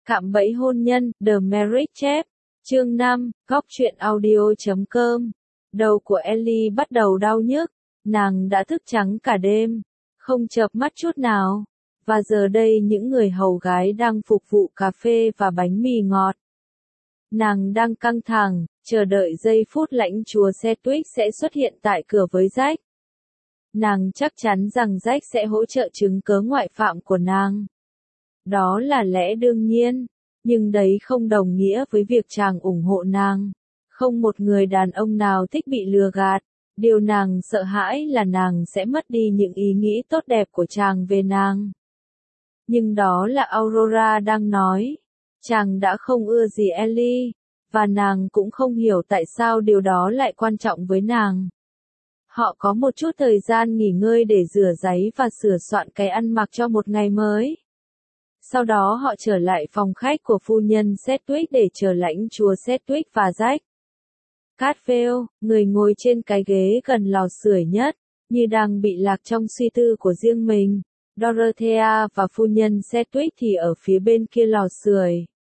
Cạm bẫy hôn nhân, The Marriage Trap. Chương 5, góc truyện audio.com. Đầu của Ellie bắt đầu đau nhức, nàng đã thức trắng cả đêm, không chợp mắt chút nào. Và giờ đây những người hầu gái đang phục vụ cà phê và bánh mì ngọt. Nàng đang căng thẳng, chờ đợi giây phút lãnh chúa Sedgwick sẽ xuất hiện tại cửa với Jack. Nàng chắc chắn rằng Jack sẽ hỗ trợ chứng cớ ngoại phạm của nàng. Đó là lẽ đương nhiên, nhưng đấy không đồng nghĩa với việc chàng ủng hộ nàng. Không một người đàn ông nào thích bị lừa gạt. Điều nàng sợ hãi là nàng sẽ mất đi những ý nghĩ tốt đẹp của chàng về nàng. Nhưng đó là Aurora đang nói. Chàng đã không ưa gì Ellie, và nàng cũng không hiểu tại sao điều đó lại quan trọng với nàng. Họ có một chút thời gian nghỉ ngơi để rửa ráy và sửa soạn cái ăn mặc cho một ngày mới. Sau đó họ trở lại phòng khách của phu nhân Sedgwick để chờ lãnh chúa Sedgwick và Jack. Cadfael, người ngồi trên cái ghế gần lò sưởi nhất, như đang bị lạc trong suy tư của riêng mình. Dorothea và phu nhân Sedgwick thì ở phía bên kia lò sưởi.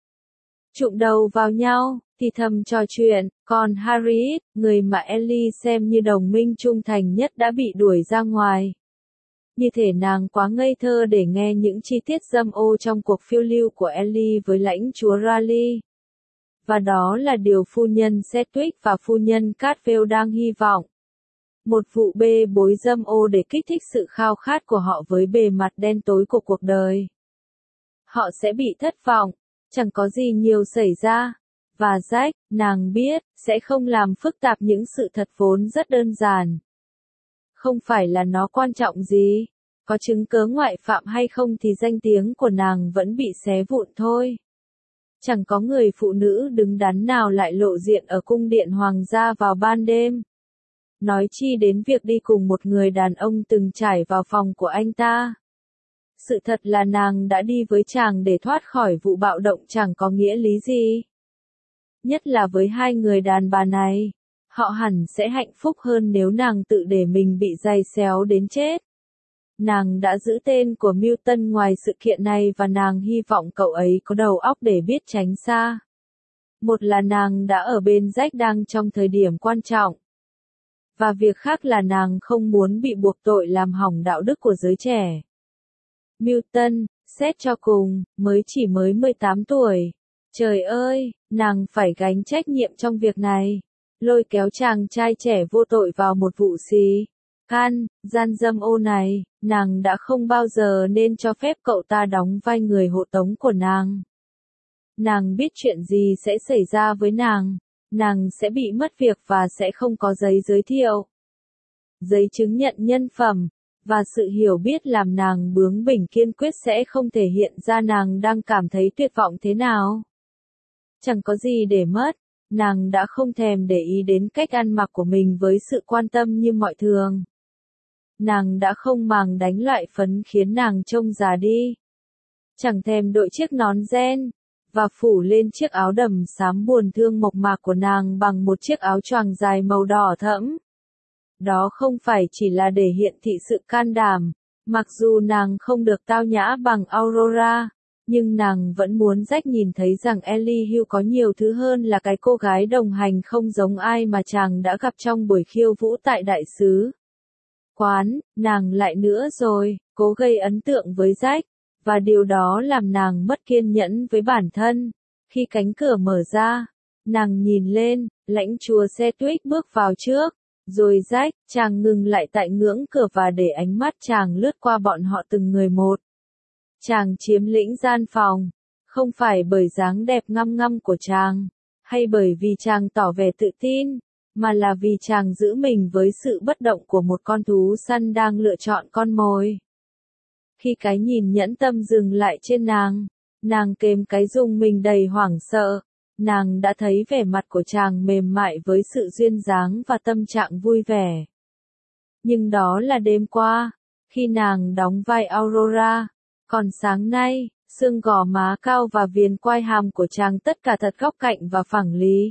Chụm đầu vào nhau, thì thầm trò chuyện, còn Harriet, người mà Ellie xem như đồng minh trung thành nhất đã bị đuổi ra ngoài. Như thể nàng quá ngây thơ để nghe những chi tiết dâm ô trong cuộc phiêu lưu của Ellie với lãnh chúa Raleigh. Và đó là điều phu nhân Sedgwick và phu nhân Cadfael đang hy vọng. Một vụ bê bối dâm ô để kích thích sự khao khát của họ với bề mặt đen tối của cuộc đời. Họ sẽ bị thất vọng, chẳng có gì nhiều xảy ra. Và Jack, nàng biết, sẽ không làm phức tạp những sự thật vốn rất đơn giản. Không phải là nó quan trọng gì, có chứng cớ ngoại phạm hay không thì danh tiếng của nàng vẫn bị xé vụn thôi. Chẳng có người phụ nữ đứng đắn nào lại lộ diện ở cung điện hoàng gia vào ban đêm. Nói chi đến việc đi cùng một người đàn ông từng trải vào phòng của anh ta. Sự thật là nàng đã đi với chàng để thoát khỏi vụ bạo động chẳng có nghĩa lý gì. Nhất là với hai người đàn bà này, họ hẳn sẽ hạnh phúc hơn nếu nàng tự để mình bị giày xéo đến chết. Nàng đã giữ tên của Milton ngoài sự kiện này và nàng hy vọng cậu ấy có đầu óc để biết tránh xa. Một là nàng đã ở bên Jack đang trong thời điểm quan trọng. Và việc khác là nàng không muốn bị buộc tội làm hỏng đạo đức của giới trẻ. Milton, xét cho cùng, mới 18 tuổi. Trời ơi, nàng phải gánh trách nhiệm trong việc này. Lôi kéo chàng trai trẻ vô tội vào một vụ gian dâm ô này, nàng đã không bao giờ nên cho phép cậu ta đóng vai người hộ tống của nàng. Nàng biết chuyện gì sẽ xảy ra với nàng sẽ bị mất việc và sẽ không có giấy giới thiệu, giấy chứng nhận nhân phẩm, và sự hiểu biết làm nàng bướng bỉnh kiên quyết sẽ không thể hiện ra nàng đang cảm thấy tuyệt vọng thế nào. Chẳng có gì để mất, nàng đã không thèm để ý đến cách ăn mặc của mình với sự quan tâm như mọi thường. Nàng đã không màng đánh loại phấn khiến nàng trông già đi. Chẳng thèm đội chiếc nón ren, và phủ lên chiếc áo đầm xám buồn thương mộc mạc của nàng bằng một chiếc áo choàng dài màu đỏ thẫm. Đó không phải chỉ là để hiện thị sự can đảm, mặc dù nàng không được tao nhã bằng Aurora, nhưng nàng vẫn muốn Jack nhìn thấy rằng Ellie Hugh có nhiều thứ hơn là cái cô gái đồng hành không giống ai mà chàng đã gặp trong buổi khiêu vũ tại đại sứ quán. Nàng lại nữa rồi, cố gây ấn tượng với Jack, và điều đó làm nàng mất kiên nhẫn với bản thân. Khi cánh cửa mở ra, nàng nhìn lên, lãnh chúa Sedgwick bước vào trước, rồi Jack, chàng ngừng lại tại ngưỡng cửa và để ánh mắt chàng lướt qua bọn họ từng người một. Chàng chiếm lĩnh gian phòng, không phải bởi dáng đẹp ngăm ngăm của chàng, hay bởi vì chàng tỏ vẻ tự tin, mà là vì chàng giữ mình với sự bất động của một con thú săn đang lựa chọn con mồi. Khi cái nhìn nhẫn tâm dừng lại trên nàng kềm cái rung mình đầy hoảng sợ, nàng đã thấy vẻ mặt của chàng mềm mại với sự duyên dáng và tâm trạng vui vẻ. Nhưng đó là đêm qua, khi nàng đóng vai Aurora, còn sáng nay, xương gò má cao và viền quai hàm của chàng tất cả thật góc cạnh và phẳng lý.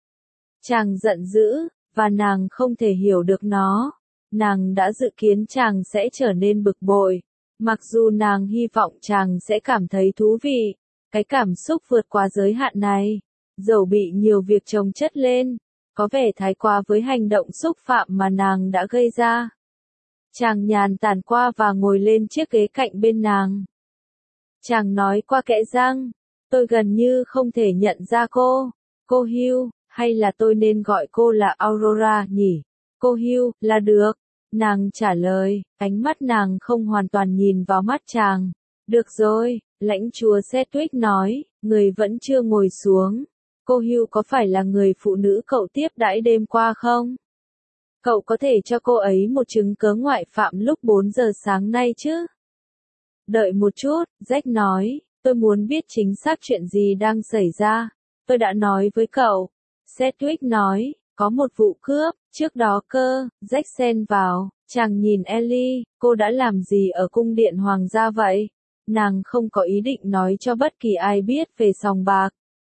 Chàng giận dữ, và nàng không thể hiểu được nó. Nàng đã dự kiến chàng sẽ trở nên bực bội, mặc dù nàng hy vọng chàng sẽ cảm thấy thú vị. Cái cảm xúc vượt quá giới hạn này, dẫu bị nhiều việc chồng chất lên, có vẻ thái quá với hành động xúc phạm mà nàng đã gây ra. Chàng nhàn tản qua và ngồi lên chiếc ghế cạnh bên nàng. Chàng nói qua kẽ răng, tôi gần như không thể nhận ra cô. Cô Hugh, hay là tôi nên gọi cô là Aurora nhỉ? Cô Hugh, là được. Nàng trả lời, ánh mắt nàng không hoàn toàn nhìn vào mắt chàng. Được rồi, lãnh chúa Sedgwick nói, người vẫn chưa ngồi xuống. Cô Hugh có phải là người phụ nữ cậu tiếp đãi đêm qua không? Cậu có thể cho cô ấy một chứng cớ ngoại phạm lúc 4 giờ sáng nay chứ? Đợi một chút, Jack nói, tôi muốn biết chính xác chuyện gì đang xảy ra. Tôi đã nói với cậu. Sedgwick nói, có một vụ cướp, trước đó cơ, Jack xen vào, chàng nhìn Ellie, cô đã làm gì ở cung điện hoàng gia vậy? Nàng không có ý định nói cho bất kỳ ai biết về sòng bạc.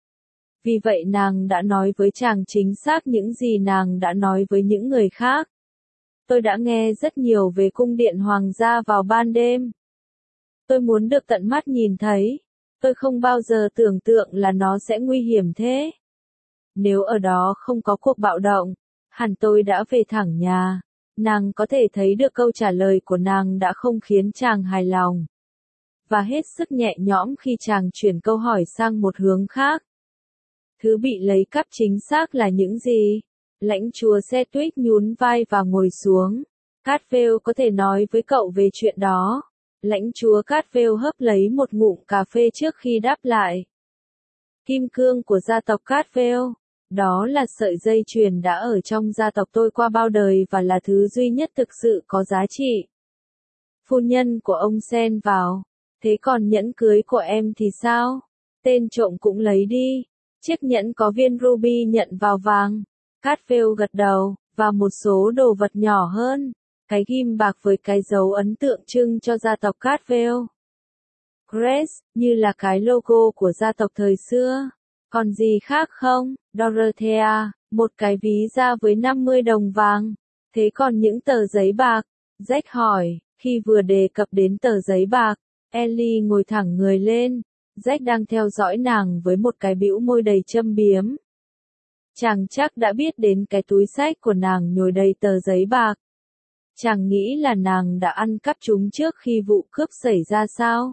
Vì vậy nàng đã nói với chàng chính xác những gì nàng đã nói với những người khác. Tôi đã nghe rất nhiều về cung điện hoàng gia vào ban đêm. Tôi muốn được tận mắt nhìn thấy. Tôi không bao giờ tưởng tượng là nó sẽ nguy hiểm thế. Nếu ở đó không có cuộc bạo động, hẳn tôi đã về thẳng nhà. Nàng có thể thấy được câu trả lời của nàng đã không khiến chàng hài lòng. Và hết sức nhẹ nhõm khi chàng chuyển câu hỏi sang một hướng khác. Thứ bị lấy cắp chính xác là những gì? Lãnh chúa Sedgwick nhún vai và ngồi xuống. Cadfael có thể nói với cậu về chuyện đó. Lãnh chúa Cadfael hớp lấy một ngụm cà phê trước khi đáp lại. Kim cương của gia tộc Cadfael. Đó là sợi dây chuyền đã ở trong gia tộc tôi qua bao đời và là thứ duy nhất thực sự có giá trị. Phu nhân của ông xen vào. Thế còn nhẫn cưới của em thì sao? Tên trộm cũng lấy đi. Chiếc nhẫn có viên ruby nhận vào vàng. Cadfael gật đầu, và một số đồ vật nhỏ hơn. Cái ghim bạc với cái dấu ấn tượng trưng cho gia tộc Cadfael. Crest, như là cái logo của gia tộc thời xưa. Còn gì khác không? Dorothea, một cái ví da với 50 đồng vàng. Thế còn những tờ giấy bạc? Jack hỏi, khi vừa đề cập đến tờ giấy bạc, Ellie ngồi thẳng người lên. Jack đang theo dõi nàng với một cái bĩu môi đầy châm biếm. Chàng chắc đã biết đến cái túi xách của nàng nhồi đầy tờ giấy bạc. Chàng nghĩ là nàng đã ăn cắp chúng trước khi vụ cướp xảy ra sao?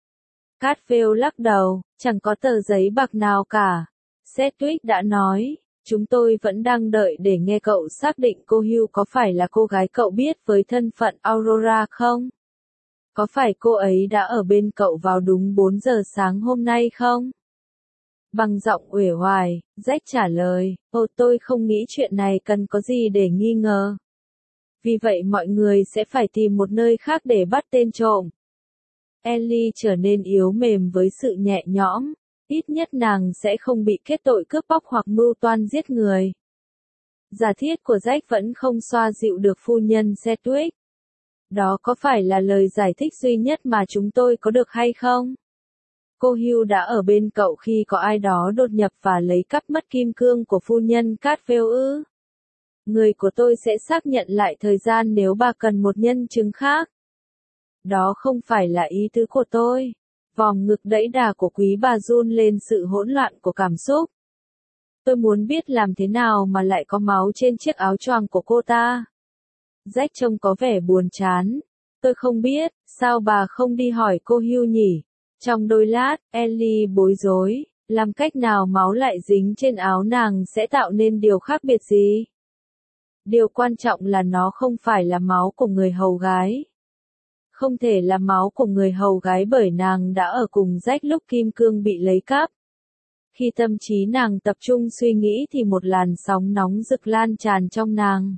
Cadfael lắc đầu, chẳng có tờ giấy bạc nào cả. Sedgwick đã nói, chúng tôi vẫn đang đợi để nghe cậu xác định cô Hugh có phải là cô gái cậu biết với thân phận Aurora không? Có phải cô ấy đã ở bên cậu vào đúng 4 giờ sáng hôm nay không? Bằng giọng uể oải, Jack trả lời, tôi không nghĩ chuyện này cần có gì để nghi ngờ. Vì vậy mọi người sẽ phải tìm một nơi khác để bắt tên trộm. Ellie trở nên yếu mềm với sự nhẹ nhõm, ít nhất nàng sẽ không bị kết tội cướp bóc hoặc mưu toan giết người. Giả thiết của Jack vẫn không xoa dịu được phu nhân Sedgwick. Đó có phải là lời giải thích duy nhất mà chúng tôi có được hay không? Cô Hugh đã ở bên cậu khi có ai đó đột nhập và lấy cắp mất kim cương của phu nhân Cadfael ư? Người của tôi sẽ xác nhận lại thời gian nếu bà cần một nhân chứng khác. Đó không phải là ý tứ của tôi. Vòng ngực đẫy đà của quý bà run lên sự hỗn loạn của cảm xúc. Tôi muốn biết làm thế nào mà lại có máu trên chiếc áo choàng của cô ta. Jack trông có vẻ buồn chán. Tôi không biết, sao bà không đi hỏi cô Hugh nhỉ? Trong đôi lát, Ellie bối rối, làm cách nào máu lại dính trên áo nàng sẽ tạo nên điều khác biệt gì? Điều quan trọng là nó không phải là máu của người hầu gái. Không thể là máu của người hầu gái bởi nàng đã ở cùng Jack lúc kim cương bị lấy cắp. Khi tâm trí nàng tập trung suy nghĩ thì một làn sóng nóng rực lan tràn trong nàng.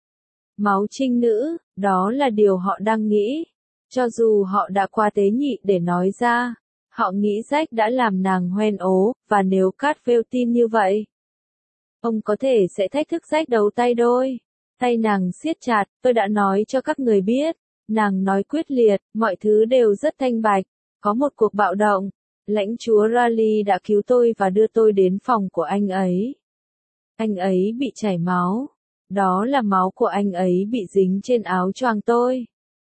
Máu trinh nữ, đó là điều họ đang nghĩ. Cho dù họ đã quá tế nhị để nói ra, họ nghĩ Jack đã làm nàng hoen ố, và nếu Cadfael tin như vậy, ông có thể sẽ thách thức Jack đấu tay đôi. Tay nàng siết chặt, tôi đã nói cho các người biết. Nàng nói quyết liệt, mọi thứ đều rất thanh bạch. Có một cuộc bạo động. Lãnh chúa Raleigh đã cứu tôi và đưa tôi đến phòng của anh ấy. Anh ấy bị chảy máu. Đó là máu của anh ấy bị dính trên áo choàng tôi.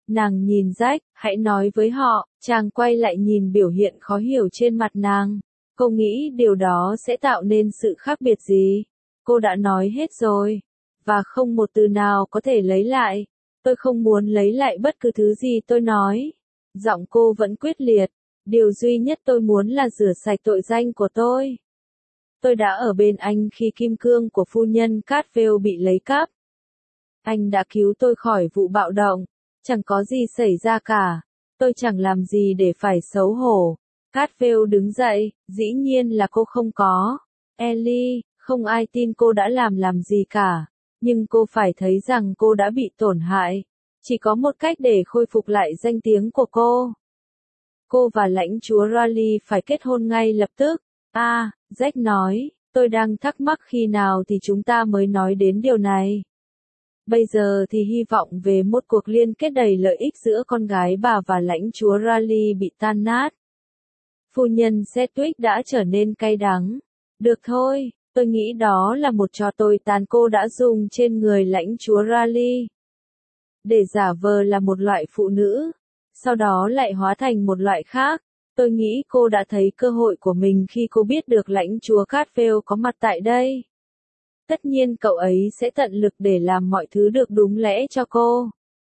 Nàng nhìn Jack, hãy nói với họ, chàng quay lại nhìn biểu hiện khó hiểu trên mặt nàng. Cô nghĩ điều đó sẽ tạo nên sự khác biệt gì? Cô đã nói hết rồi. Và không một từ nào có thể lấy lại. Tôi không muốn lấy lại bất cứ thứ gì tôi nói. Giọng cô vẫn quyết liệt. Điều duy nhất tôi muốn là rửa sạch tội danh của tôi. Tôi đã ở bên anh khi kim cương của phu nhân Cartwell bị lấy cắp. Anh đã cứu tôi khỏi vụ bạo động. Chẳng có gì xảy ra cả. Tôi chẳng làm gì để phải xấu hổ. Cartwell đứng dậy, dĩ nhiên là cô không có. Ellie, không ai tin cô đã làm gì cả. Nhưng cô phải thấy rằng cô đã bị tổn hại. Chỉ có một cách để khôi phục lại danh tiếng của cô. Cô và lãnh chúa Raleigh phải kết hôn ngay lập tức. Jack nói, tôi đang thắc mắc khi nào thì chúng ta mới nói đến điều này. Bây giờ thì hy vọng về một cuộc liên kết đầy lợi ích giữa con gái bà và lãnh chúa Raleigh bị tan nát. Phu nhân Sedgwick đã trở nên cay đắng. Được thôi, tôi nghĩ đó là một trò tồi tàn cô đã dùng trên người lãnh chúa Raleigh. Để giả vờ là một loại phụ nữ, sau đó lại hóa thành một loại khác. Tôi nghĩ cô đã thấy cơ hội của mình khi cô biết được lãnh chúa Cartwell có mặt tại đây. Tất nhiên cậu ấy sẽ tận lực để làm mọi thứ được đúng lẽ cho cô.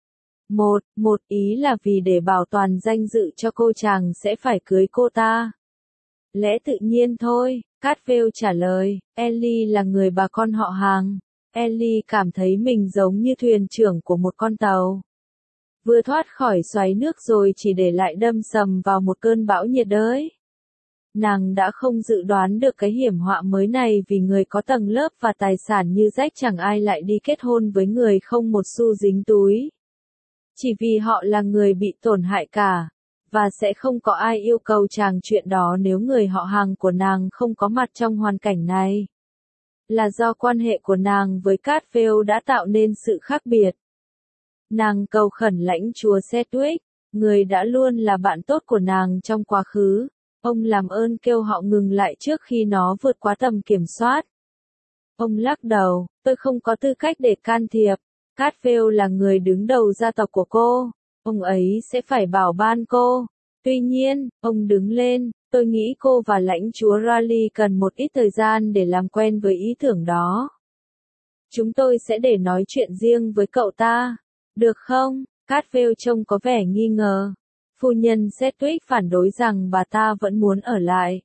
Một ý là vì để bảo toàn danh dự cho cô chàng sẽ phải cưới cô ta. Lẽ tự nhiên thôi, Cartwell trả lời, Ellie là người bà con họ hàng. Ellie cảm thấy mình giống như thuyền trưởng của một con tàu. Vừa thoát khỏi xoáy nước rồi chỉ để lại đâm sầm vào một cơn bão nhiệt đới. Nàng đã không dự đoán được cái hiểm họa mới này vì người có tầng lớp và tài sản như Jack chẳng ai lại đi kết hôn với người không một xu dính túi. Chỉ vì họ là người bị tổn hại cả. Và sẽ không có ai yêu cầu chàng chuyện đó nếu người họ hàng của nàng không có mặt trong hoàn cảnh này. Là do quan hệ của nàng với Cartwell đã tạo nên sự khác biệt. Nàng cầu khẩn lãnh chúa Sedgwick, người đã luôn là bạn tốt của nàng trong quá khứ. Ông làm ơn kêu họ ngừng lại trước khi nó vượt quá tầm kiểm soát. Ông lắc đầu, tôi không có tư cách để can thiệp. Cartwell là người đứng đầu gia tộc của cô. Ông ấy sẽ phải bảo ban cô. Tuy nhiên, ông đứng lên, tôi nghĩ cô và lãnh chúa Raleigh cần một ít thời gian để làm quen với ý tưởng đó. Chúng tôi sẽ để nói chuyện riêng với cậu ta. Được không? Cartwell trông có vẻ nghi ngờ. Phu nhân Sedgwick phản đối rằng bà ta vẫn muốn ở lại.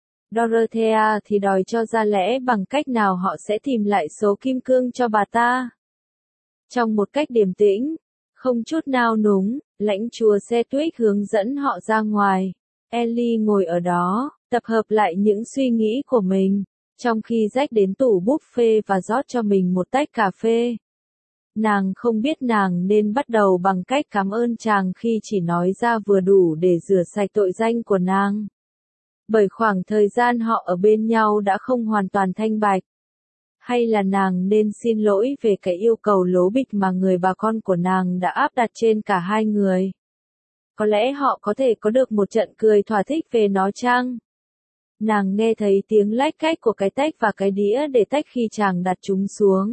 Dorothea thì đòi cho ra lẽ bằng cách nào họ sẽ tìm lại số kim cương cho bà ta. Trong một cách điềm tĩnh, không chút nao núng, lãnh chúa Sedgwick hướng dẫn họ ra ngoài. Ellie ngồi ở đó, tập hợp lại những suy nghĩ của mình, trong khi Jack đến tủ buffet và rót cho mình một tách cà phê. Nàng không biết nàng nên bắt đầu bằng cách cảm ơn chàng khi chỉ nói ra vừa đủ để rửa sạch tội danh của nàng. Bởi khoảng thời gian họ ở bên nhau đã không hoàn toàn thanh bạch. Hay là nàng nên xin lỗi về cái yêu cầu lố bịch mà người bà con của nàng đã áp đặt trên cả hai người. Có lẽ họ có thể có được một trận cười thỏa thích về nó chăng? Nàng nghe thấy tiếng lách cách của cái tách và cái đĩa để tách khi chàng đặt chúng xuống.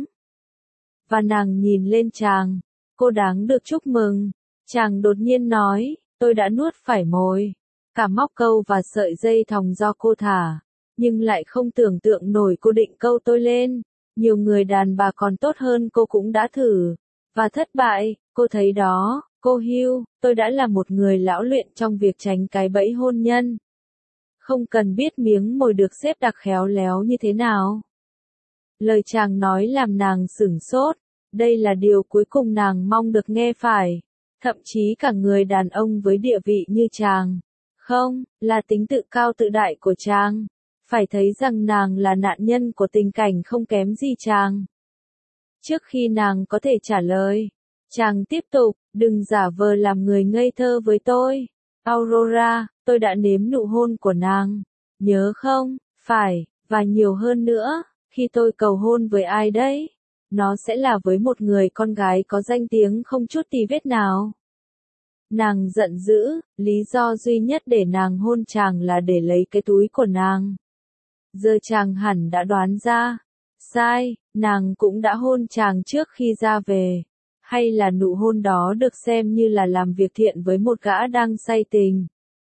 Và nàng nhìn lên chàng. Cô đáng được chúc mừng. Chàng đột nhiên nói, tôi đã nuốt phải mồi. Cả móc câu và sợi dây thòng do cô thả. Nhưng lại không tưởng tượng nổi cô định câu tôi lên. Nhiều người đàn bà còn tốt hơn cô cũng đã thử. Và thất bại, cô thấy đó, cô Hugh, tôi đã là một người lão luyện trong việc tránh cái bẫy hôn nhân. Không cần biết miếng mồi được xếp đặt khéo léo như thế nào. Lời chàng nói làm nàng sửng sốt. Đây là điều cuối cùng nàng mong được nghe phải. Thậm chí cả người đàn ông với địa vị như chàng. Không, là tính tự cao tự đại của chàng. Phải thấy rằng nàng là nạn nhân của tình cảnh không kém gì chàng. Trước khi nàng có thể trả lời, chàng tiếp tục, đừng giả vờ làm người ngây thơ với tôi. Aurora, tôi đã nếm nụ hôn của nàng. Nhớ không? Phải, và nhiều hơn nữa, khi tôi cầu hôn với ai đấy? Nó sẽ là với một người con gái có danh tiếng không chút tì vết nào. Nàng giận dữ, lý do duy nhất để nàng hôn chàng là để lấy cái túi của nàng. Giờ chàng hẳn đã đoán ra. Sai, nàng cũng đã hôn chàng trước khi ra về. Hay là nụ hôn đó được xem như là làm việc thiện với một gã đang say tình?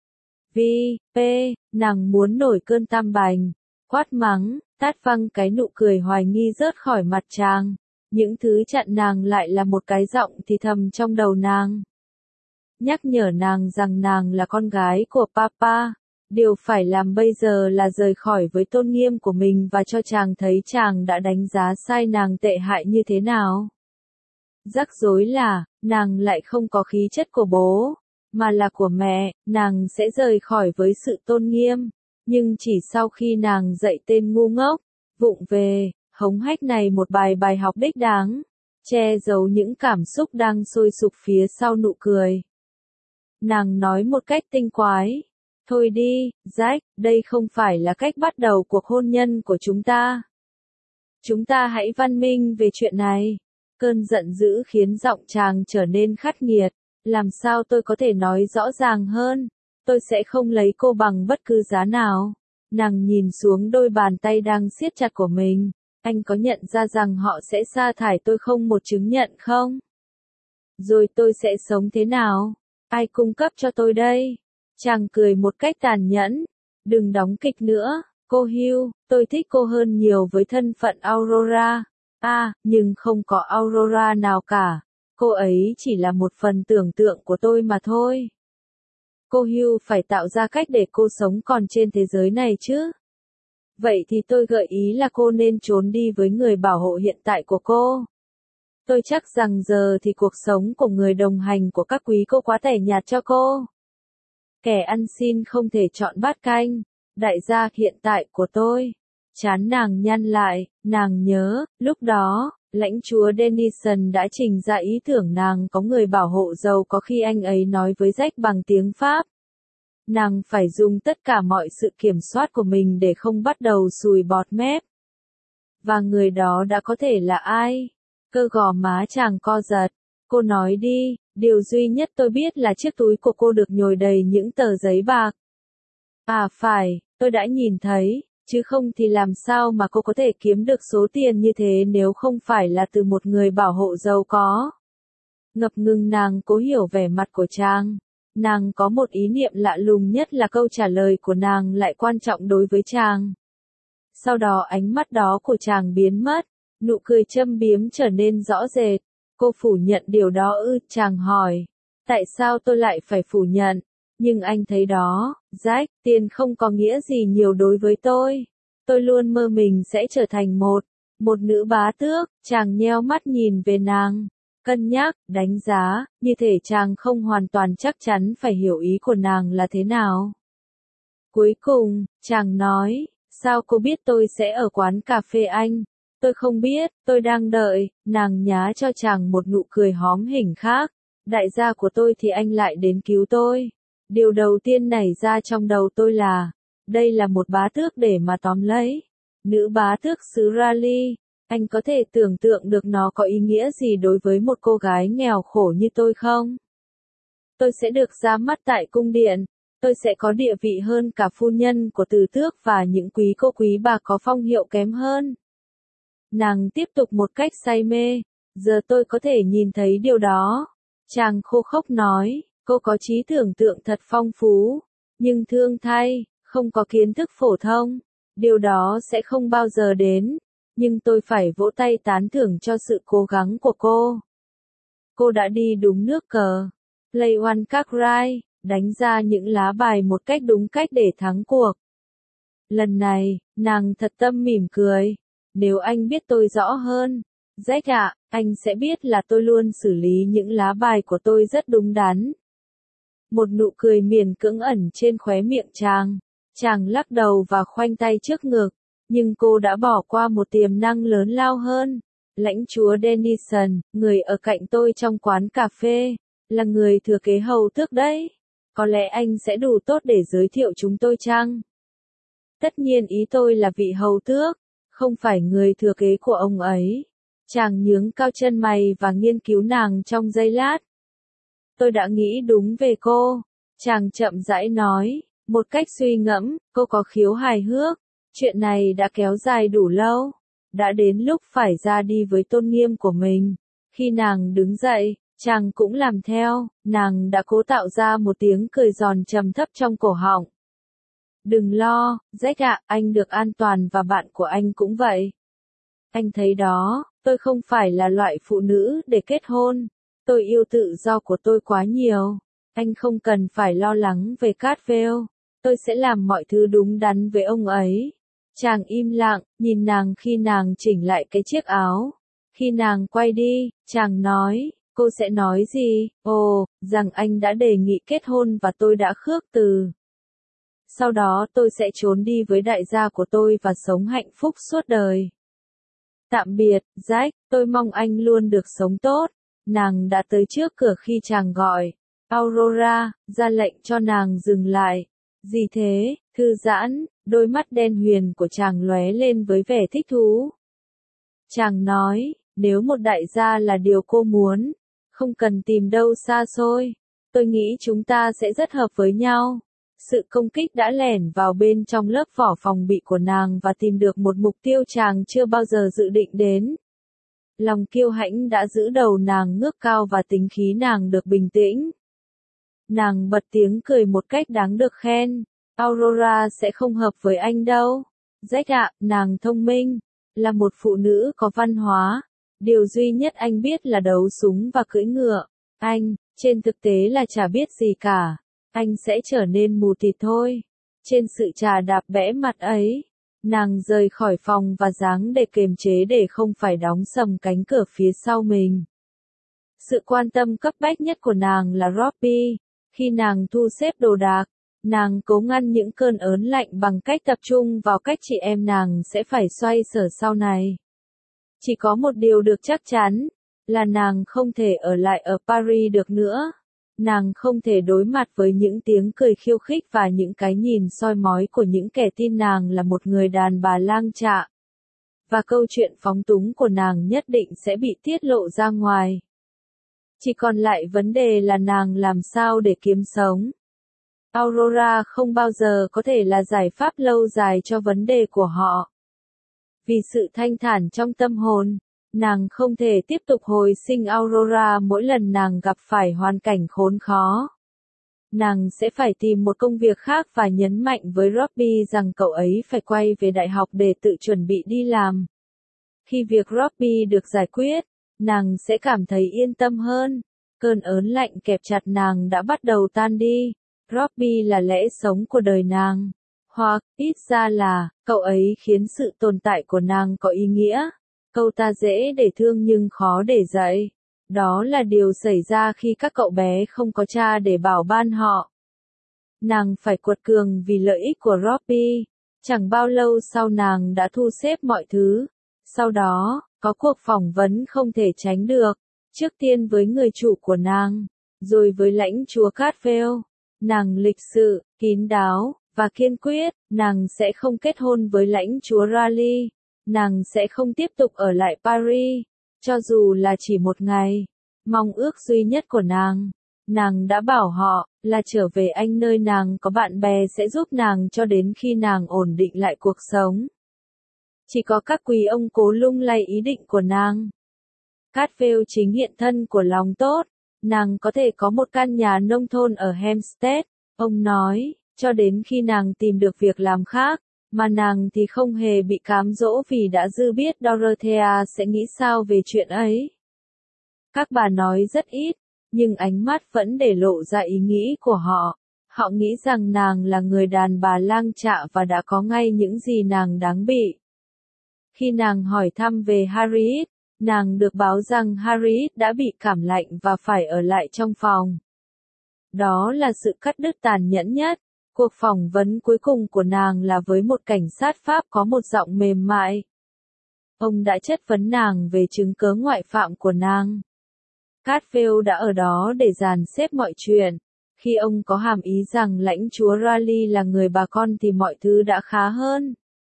Vi, P, nàng muốn nổi cơn tam bành, quát mắng, tát văng cái nụ cười hoài nghi rớt khỏi mặt chàng. Những thứ chặn nàng lại là một cái giọng thì thầm trong đầu nàng. Nhắc nhở nàng rằng nàng là con gái của Papa. Điều phải làm bây giờ là rời khỏi với tôn nghiêm của mình và cho chàng thấy chàng đã đánh giá sai nàng tệ hại như thế nào. Rắc rối là, nàng lại không có khí chất của bố, mà là của mẹ, nàng sẽ rời khỏi với sự tôn nghiêm. Nhưng chỉ sau khi nàng dạy tên ngu ngốc, vụng về, hống hách này một bài học đích đáng, che giấu những cảm xúc đang sôi sục phía sau nụ cười. Nàng nói một cách tinh quái. Thôi đi, Jack, đây không phải là cách bắt đầu cuộc hôn nhân của chúng ta. Chúng ta hãy văn minh về chuyện này. Cơn giận dữ khiến giọng chàng trở nên khắc nghiệt. Làm sao tôi có thể nói rõ ràng hơn? Tôi sẽ không lấy cô bằng bất cứ giá nào. Nàng nhìn xuống đôi bàn tay đang siết chặt của mình. Anh có nhận ra rằng họ sẽ sa thải tôi không một chứng nhận không? Rồi tôi sẽ sống thế nào? Ai cung cấp cho tôi đây? Chàng cười một cách tàn nhẫn. Đừng đóng kịch nữa, cô Hugh, tôi thích cô hơn nhiều với thân phận Aurora. Nhưng không có Aurora nào cả. Cô ấy chỉ là một phần tưởng tượng của tôi mà thôi. Cô Hugh phải tạo ra cách để cô sống còn trên thế giới này chứ. Vậy thì tôi gợi ý là cô nên trốn đi với người bảo hộ hiện tại của cô. Tôi chắc rằng giờ thì cuộc sống của người đồng hành của các quý cô quá tẻ nhạt cho cô. Kẻ ăn xin không thể chọn bát canh. Đại gia hiện tại của tôi. Trán nàng nhăn lại, nàng nhớ, lúc đó, lãnh chúa Denison đã trình ra ý tưởng nàng có người bảo hộ giàu có khi anh ấy nói với Jack bằng tiếng Pháp. Nàng phải dùng tất cả mọi sự kiểm soát của mình để không bắt đầu sùi bọt mép. Và người đó đã có thể là ai? Cơ gò má chàng co giật. Cô nói đi, điều duy nhất tôi biết là chiếc túi của cô được nhồi đầy những tờ giấy bạc. Phải, tôi đã nhìn thấy, chứ không thì làm sao mà cô có thể kiếm được số tiền như thế nếu không phải là từ một người bảo hộ giàu có. Ngập ngừng nàng cố hiểu vẻ mặt của chàng. Nàng có một ý niệm lạ lùng nhất là câu trả lời của nàng lại quan trọng đối với chàng. Sau đó ánh mắt đó của chàng biến mất, nụ cười châm biếm trở nên rõ rệt. Cô phủ nhận điều đó ư? Chàng hỏi. Tại sao tôi lại phải phủ nhận? Nhưng anh thấy đó, Jack, tiền không có nghĩa gì nhiều đối với tôi. Tôi luôn mơ mình sẽ trở thành một nữ bá tước. Chàng nheo mắt nhìn về nàng. Cân nhắc, đánh giá, như thể chàng không hoàn toàn chắc chắn phải hiểu ý của nàng là thế nào. Cuối cùng, chàng nói, sao cô biết tôi sẽ ở quán cà phê anh? Tôi không biết, tôi đang đợi. Nàng nhá cho chàng một nụ cười hóm hỉnh khác. Đại gia của tôi thì anh lại đến cứu tôi. Điều đầu tiên nảy ra trong đầu tôi là, đây là một bá tước để mà tóm lấy. Nữ bá tước xứ Raleigh. Anh có thể tưởng tượng được nó có ý nghĩa gì đối với một cô gái nghèo khổ như tôi không? Tôi sẽ được ra mắt tại cung điện. Tôi sẽ có địa vị hơn cả phu nhân của tử tước và những quý cô quý bà có phong hiệu kém hơn. Nàng tiếp tục một cách say mê. Giờ tôi có thể nhìn thấy điều đó. Chàng khô khốc nói, cô có trí tưởng tượng thật phong phú. Nhưng thương thay, không có kiến thức phổ thông. Điều đó sẽ không bao giờ đến. Nhưng tôi phải vỗ tay tán thưởng cho sự cố gắng của cô. Cô đã đi đúng nước cờ. Play one card right, đánh ra những lá bài một cách đúng cách để thắng cuộc. Lần này, nàng thật tâm mỉm cười. Nếu anh biết tôi rõ hơn, Jack ạ, anh sẽ biết là tôi luôn xử lý những lá bài của tôi rất đúng đắn. Một nụ cười miền cưỡng ẩn trên khóe miệng chàng. Chàng lắc đầu và khoanh tay trước ngực. Nhưng cô đã bỏ qua một tiềm năng lớn lao hơn. Lãnh chúa Denison, người ở cạnh tôi trong quán cà phê, là người thừa kế hầu tước đấy. Có lẽ anh sẽ đủ tốt để giới thiệu chúng tôi chăng? Tất nhiên ý tôi là vị hầu tước, không phải người thừa kế của ông ấy. Chàng nhướng cao chân mày và nghiên cứu nàng trong giây lát. Tôi đã nghĩ đúng về cô. Chàng chậm rãi nói, một cách suy ngẫm, cô có khiếu hài hước. Chuyện này đã kéo dài đủ lâu. Đã đến lúc phải ra đi với tôn nghiêm của mình. Khi nàng đứng dậy, chàng cũng làm theo, nàng đã cố tạo ra một tiếng cười giòn trầm thấp trong cổ họng. Đừng lo, Jack ạ, anh được an toàn và bạn của anh cũng vậy. Anh thấy đó, tôi không phải là loại phụ nữ để kết hôn. Tôi yêu tự do của tôi quá nhiều. Anh không cần phải lo lắng về Cartwell. Tôi sẽ làm mọi thứ đúng đắn với ông ấy. Chàng im lặng, nhìn nàng khi nàng chỉnh lại cái chiếc áo. Khi nàng quay đi, chàng nói, cô sẽ nói gì? Ồ, rằng anh đã đề nghị kết hôn và tôi đã khước từ. Sau đó tôi sẽ trốn đi với đại gia của tôi và sống hạnh phúc suốt đời. Tạm biệt, Jack, tôi mong anh luôn được sống tốt. Nàng đã tới trước cửa khi chàng gọi. Aurora, ra lệnh cho nàng dừng lại. Gì thế, thư giãn, đôi mắt đen huyền của chàng lóe lên với vẻ thích thú. Chàng nói, nếu một đại gia là điều cô muốn, không cần tìm đâu xa xôi. Tôi nghĩ chúng ta sẽ rất hợp với nhau. Sự công kích đã lẻn vào bên trong lớp vỏ phòng bị của nàng và tìm được một mục tiêu chàng chưa bao giờ dự định đến. Lòng kiêu hãnh đã giữ đầu nàng ngước cao và tính khí nàng được bình tĩnh. Nàng bật tiếng cười một cách đáng được khen. Aurora sẽ không hợp với anh đâu. Jack ạ, nàng thông minh, là một phụ nữ có văn hóa. Điều duy nhất anh biết là đấu súng và cưỡi ngựa. Anh, trên thực tế là chả biết gì cả. Anh sẽ trở nên mù tịt thôi. Trên sự trà đạp bẽ mặt ấy, nàng rời khỏi phòng và giáng để kiềm chế để không phải đóng sầm cánh cửa phía sau mình. Sự quan tâm cấp bách nhất của nàng là Robbie. Khi nàng thu xếp đồ đạc, nàng cố ngăn những cơn ớn lạnh bằng cách tập trung vào cách chị em nàng sẽ phải xoay sở sau này. Chỉ có một điều được chắc chắn, là nàng không thể ở lại ở Paris được nữa. Nàng không thể đối mặt với những tiếng cười khiêu khích và những cái nhìn soi mói của những kẻ tin nàng là một người đàn bà lang trạ. Và câu chuyện phóng túng của nàng nhất định sẽ bị tiết lộ ra ngoài. Chỉ còn lại vấn đề là nàng làm sao để kiếm sống. Aurora không bao giờ có thể là giải pháp lâu dài cho vấn đề của họ. Vì sự thanh thản trong tâm hồn, nàng không thể tiếp tục hồi sinh Aurora mỗi lần nàng gặp phải hoàn cảnh khốn khó. Nàng sẽ phải tìm một công việc khác và nhấn mạnh với Robbie rằng cậu ấy phải quay về đại học để tự chuẩn bị đi làm. Khi việc Robbie được giải quyết, nàng sẽ cảm thấy yên tâm hơn. Cơn ớn lạnh kẹp chặt nàng đã bắt đầu tan đi. Robbie là lẽ sống của đời nàng. Hoặc, ít ra là, cậu ấy khiến sự tồn tại của nàng có ý nghĩa. Câu ta dễ để thương nhưng khó để dạy. Đó là điều xảy ra khi các cậu bé không có cha để bảo ban họ. Nàng phải quật cường vì lợi ích của Robbie. Chẳng bao lâu sau nàng đã thu xếp mọi thứ. Sau đó, có cuộc phỏng vấn không thể tránh được. Trước tiên với người chủ của nàng, rồi với lãnh chúa Cartwell. Nàng lịch sự, kín đáo, và kiên quyết, nàng sẽ không kết hôn với lãnh chúa Raleigh. Nàng sẽ không tiếp tục ở lại Paris, cho dù là chỉ một ngày. Mong ước duy nhất của nàng đã bảo họ, là trở về Anh nơi nàng có bạn bè sẽ giúp nàng cho đến khi nàng ổn định lại cuộc sống. Chỉ có các quý ông cố lung lay ý định của nàng. Cartwell chính hiện thân của lòng tốt. Nàng có thể có một căn nhà nông thôn ở Hampstead, ông nói, cho đến khi nàng tìm được việc làm khác, mà nàng thì không hề bị cám dỗ vì đã dư biết Dorothea sẽ nghĩ sao về chuyện ấy. Các bà nói rất ít, nhưng ánh mắt vẫn để lộ ra ý nghĩ của họ. Họ nghĩ rằng nàng là người đàn bà lang trạ và đã có ngay những gì nàng đáng bị. Khi nàng hỏi thăm về Harriet, nàng được báo rằng Harriet đã bị cảm lạnh và phải ở lại trong phòng. Đó là sự cắt đứt tàn nhẫn nhất. Cuộc phỏng vấn cuối cùng của nàng là với một cảnh sát Pháp có một giọng mềm mại. Ông đã chất vấn nàng về chứng cớ ngoại phạm của nàng. Cartwell đã ở đó để dàn xếp mọi chuyện. Khi ông có hàm ý rằng lãnh chúa Raleigh là người bà con thì mọi thứ đã khá hơn.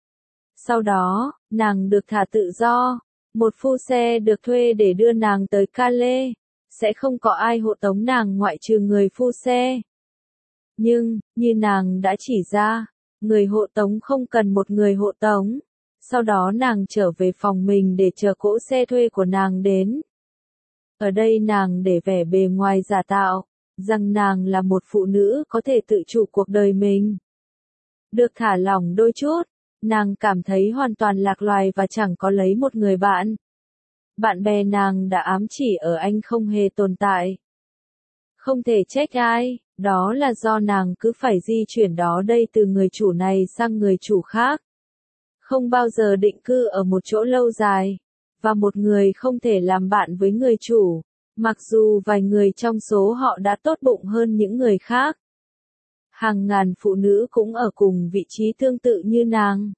Sau đó, nàng được thả tự do. Một phu xe được thuê để đưa nàng tới Calais. Sẽ không có ai hộ tống nàng ngoại trừ người phu xe. Nhưng, như nàng đã chỉ ra, người hộ tống không cần một người hộ tống. Sau đó nàng trở về phòng mình để chờ cỗ xe thuê của nàng đến. Ở đây nàng để vẻ bề ngoài giả tạo, rằng nàng là một phụ nữ có thể tự chủ cuộc đời mình. Được thả lỏng đôi chút, nàng cảm thấy hoàn toàn lạc loài và chẳng có lấy một người bạn. Bạn bè nàng đã ám chỉ ở anh không hề tồn tại. Không thể trách ai, đó là do nàng cứ phải di chuyển đó đây từ người chủ này sang người chủ khác. Không bao giờ định cư ở một chỗ lâu dài, và một người không thể làm bạn với người chủ, mặc dù vài người trong số họ đã tốt bụng hơn những người khác. Hàng ngàn phụ nữ cũng ở cùng vị trí tương tự như nàng.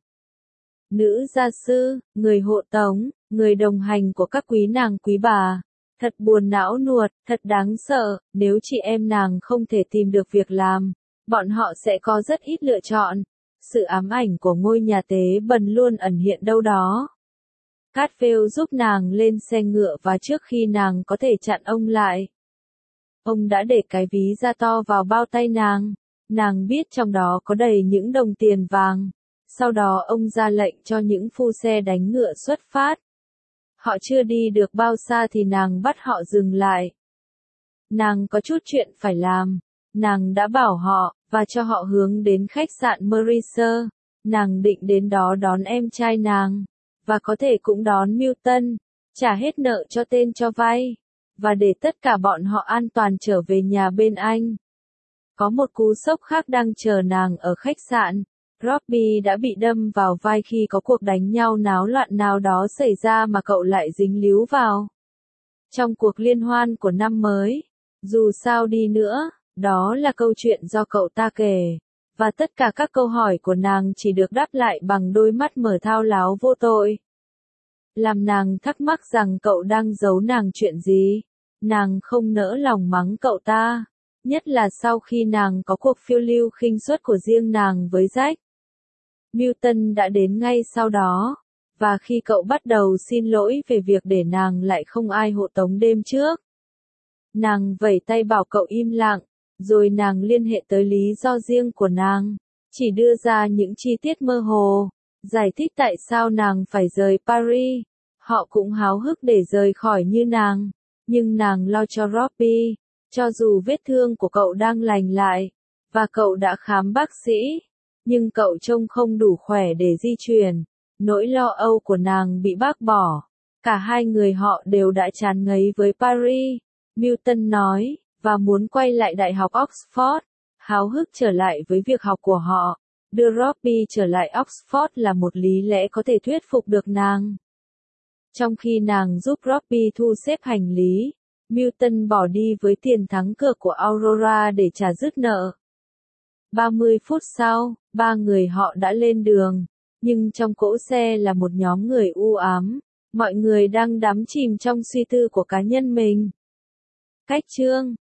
Nữ gia sư, người hộ tống, người đồng hành của các quý nàng quý bà. Thật buồn não nuột, thật đáng sợ, nếu chị em nàng không thể tìm được việc làm, bọn họ sẽ có rất ít lựa chọn. Sự ám ảnh của ngôi nhà tế bần luôn ẩn hiện đâu đó. Cadfael giúp nàng lên xe ngựa và trước khi nàng có thể chặn ông lại, ông đã để cái ví da to vào bao tay nàng. Nàng biết trong đó có đầy những đồng tiền vàng. Sau đó ông ra lệnh cho những phu xe đánh ngựa xuất phát. Họ chưa đi được bao xa thì nàng bắt họ dừng lại. Nàng có chút chuyện phải làm. Nàng đã bảo họ, và cho họ hướng đến khách sạn Mercer. Nàng định đến đó đón em trai nàng, và có thể cũng đón Milton, trả hết nợ cho tên cho vay, và để tất cả bọn họ an toàn trở về nhà bên anh. Có một cú sốc khác đang chờ nàng ở khách sạn. Robbie đã bị đâm vào vai khi có cuộc đánh nhau náo loạn nào đó xảy ra mà cậu lại dính líu vào. Trong cuộc liên hoan của năm mới, dù sao đi nữa, đó là câu chuyện do cậu ta kể, và tất cả các câu hỏi của nàng chỉ được đáp lại bằng đôi mắt mở thao láo vô tội. Làm nàng thắc mắc rằng cậu đang giấu nàng chuyện gì. Nàng không nỡ lòng mắng cậu ta, nhất là sau khi nàng có cuộc phiêu lưu khinh suất của riêng nàng với Jack. Milton đã đến ngay sau đó, và khi cậu bắt đầu xin lỗi về việc để nàng lại không ai hộ tống đêm trước, nàng vẩy tay bảo cậu im lặng, rồi nàng liên hệ tới lý do riêng của nàng, chỉ đưa ra những chi tiết mơ hồ, giải thích tại sao nàng phải rời Paris. Họ cũng háo hức để rời khỏi như nàng, nhưng nàng lo cho Robbie, cho dù vết thương của cậu đang lành lại, và cậu đã khám bác sĩ, nhưng cậu trông không đủ khỏe để di chuyển. Nỗi lo âu của nàng bị bác bỏ. Cả hai người họ đều đã chán ngấy với Paris, Milton nói, và muốn quay lại Đại học Oxford, háo hức trở lại với việc học của họ. Đưa Robbie trở lại Oxford là một lý lẽ có thể thuyết phục được nàng. Trong khi nàng giúp Robbie thu xếp hành lý, Milton bỏ đi với tiền thắng cược của Aurora để trả dứt nợ. 30 phút sau, ba người họ đã lên đường, nhưng trong cỗ xe là một nhóm người u ám, mọi người đang đắm chìm trong suy tư của cá nhân mình. Cách chương